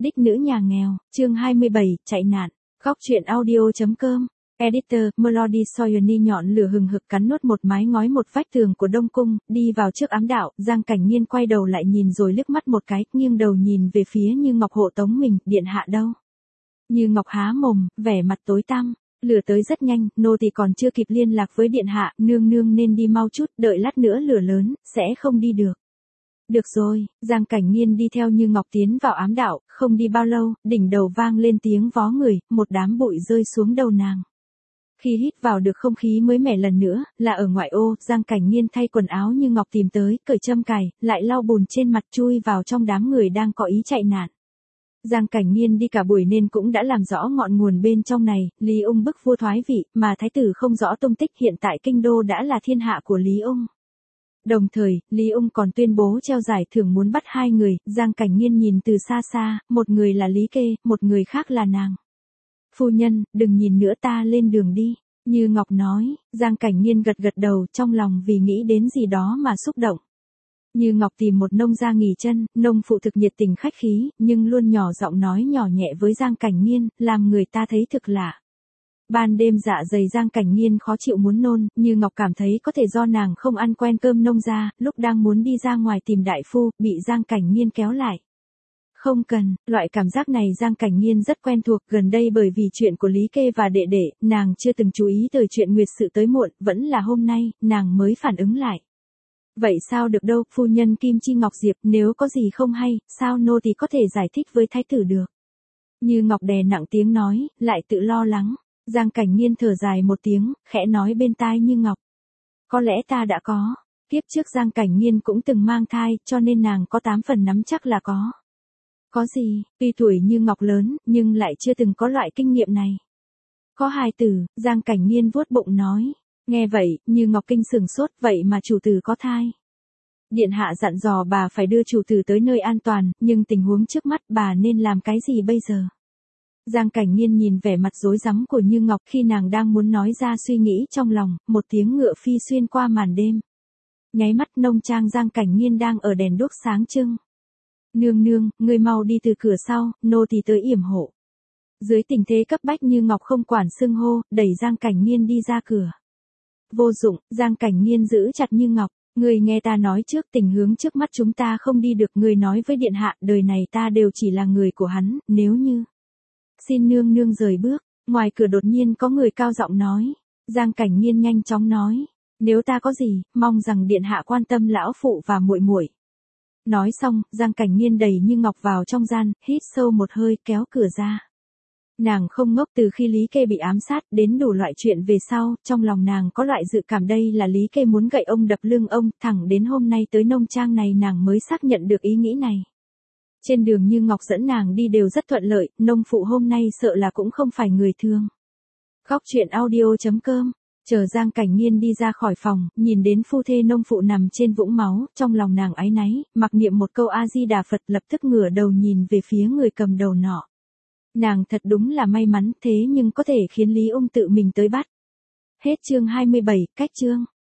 Đích nữ nhà nghèo, chương 27, chạy nạn. Góc truyện audio.com. Editor, Melody Soyoni nhọn lửa hừng hực cắn nuốt một mái ngói một vách tường của Đông Cung, đi vào trước ám đạo, Giang Cảnh Nghiên quay đầu lại nhìn rồi liếc mắt một cái, nghiêng đầu nhìn về phía Như Ngọc hộ tống mình, điện hạ đâu? Như Ngọc há mồm, vẻ mặt tối tăm. Lửa tới rất nhanh, nô tỳ còn chưa kịp liên lạc với điện hạ, nương nương nên đi mau chút, đợi lát nữa lửa lớn, sẽ không đi được. Được rồi, Giang Cảnh Nghiên đi theo Như Ngọc tiến vào ám đạo, không đi bao lâu, đỉnh đầu vang lên tiếng vó người, một đám bụi rơi xuống đầu nàng. Khi hít vào được không khí mới mẻ lần nữa, là ở ngoại ô, Giang Cảnh Nghiên thay quần áo Như Ngọc tìm tới, cởi châm cài, lại lau bùn trên mặt chui vào trong đám người đang có ý chạy nạn. Giang Cảnh Nghiên đi cả buổi nên cũng đã làm rõ ngọn nguồn bên trong này, Lý Ung bức vua thoái vị, mà thái tử không rõ tung tích, hiện tại kinh đô đã là thiên hạ của Lý Ung. Đồng thời, Lý Ung còn tuyên bố treo giải thưởng muốn bắt hai người, Giang Cảnh Nghiên nhìn từ xa xa, một người là Lý Kê, một người khác là nàng. Phu nhân, đừng nhìn nữa, ta lên đường đi. Như Ngọc nói, Giang Cảnh Nghiên gật gật đầu, trong lòng vì nghĩ đến gì đó mà xúc động. Như Ngọc tìm một nông gia nghỉ chân, nông phụ thực nhiệt tình khách khí, nhưng luôn nhỏ giọng nói nhỏ nhẹ với Giang Cảnh Nghiên, làm người ta thấy thực lạ. Ban đêm dạ dày Giang Cảnh Nghiên khó chịu muốn nôn, Như Ngọc cảm thấy có thể do nàng không ăn quen cơm nông gia, lúc đang muốn đi ra ngoài tìm đại phu, bị Giang Cảnh Nghiên kéo lại. Không cần, loại cảm giác này Giang Cảnh Nghiên rất quen thuộc, gần đây bởi vì chuyện của Lý Kê và đệ đệ, nàng chưa từng chú ý tới chuyện nguyệt sự tới muộn, vẫn là hôm nay, nàng mới phản ứng lại. Vậy sao được đâu, phu nhân Kim Chi Ngọc Diệp, nếu có gì không hay, sao nô tỳ có thể giải thích với thái tử được. Như Ngọc đè nặng tiếng nói, lại tự lo lắng. Giang Cảnh Nghiên thở dài một tiếng, khẽ nói bên tai Như Ngọc. Có lẽ ta đã có. Kiếp trước Giang Cảnh Nghiên cũng từng mang thai, cho nên nàng có 8 phần nắm chắc là có. Có gì, tuy tuổi Như Ngọc lớn, nhưng lại chưa từng có loại kinh nghiệm này. Có hài tử, Giang Cảnh Nghiên vuốt bụng nói. Nghe vậy, Như Ngọc kinh sửng sốt, vậy mà chủ tử có thai. Điện hạ dặn dò bà phải đưa chủ tử tới nơi an toàn, nhưng tình huống trước mắt bà nên làm cái gì bây giờ? Giang Cảnh Nghiên nhìn vẻ mặt rối rắm của Như Ngọc khi nàng đang muốn nói ra suy nghĩ trong lòng, một tiếng ngựa phi xuyên qua màn đêm. Nháy mắt nông trang Giang Cảnh Nghiên đang ở đèn đuốc sáng trưng. Nương nương, ngươi mau đi từ cửa sau, nô tỳ tới yểm hộ. Dưới tình thế cấp bách Như Ngọc không quản xưng hô, đẩy Giang Cảnh Nghiên đi ra cửa. Vô dụng, Giang Cảnh Nghiên giữ chặt Như Ngọc. Ngươi nghe ta nói trước, tình huống trước mắt chúng ta không đi được, ngươi nói với điện hạ, đời này ta đều chỉ là người của hắn, nếu như. Xin nương nương rời bước, ngoài cửa đột nhiên có người cao giọng nói. Giang Cảnh Nghiên nhanh chóng nói, nếu ta có gì, mong rằng điện hạ quan tâm lão phụ và muội muội. Nói xong, Giang Cảnh Nghiên đẩy Như Ngọc vào trong gian, hít sâu một hơi, kéo cửa ra. Nàng không ngốc, từ khi Lý Kê bị ám sát đến đủ loại chuyện về sau, trong lòng nàng có loại dự cảm đây là Lý Kê muốn gậy ông đập lưng ông, thẳng đến hôm nay tới nông trang này nàng mới xác nhận được ý nghĩ này. Trên đường Như Ngọc dẫn nàng đi đều rất thuận lợi, nông phụ hôm nay sợ là cũng không phải người thường. Góc truyện audio.com. Chờ Giang Cảnh Nghiên đi ra khỏi phòng, nhìn đến phu thê nông phụ nằm trên vũng máu, trong lòng nàng áy náy, mặc niệm một câu A-di-đà Phật, lập tức ngửa đầu nhìn về phía người cầm đầu nọ. Nàng thật đúng là may mắn, thế nhưng có thể khiến Lý Ung tự mình tới bắt. Hết chương 27, cách chương.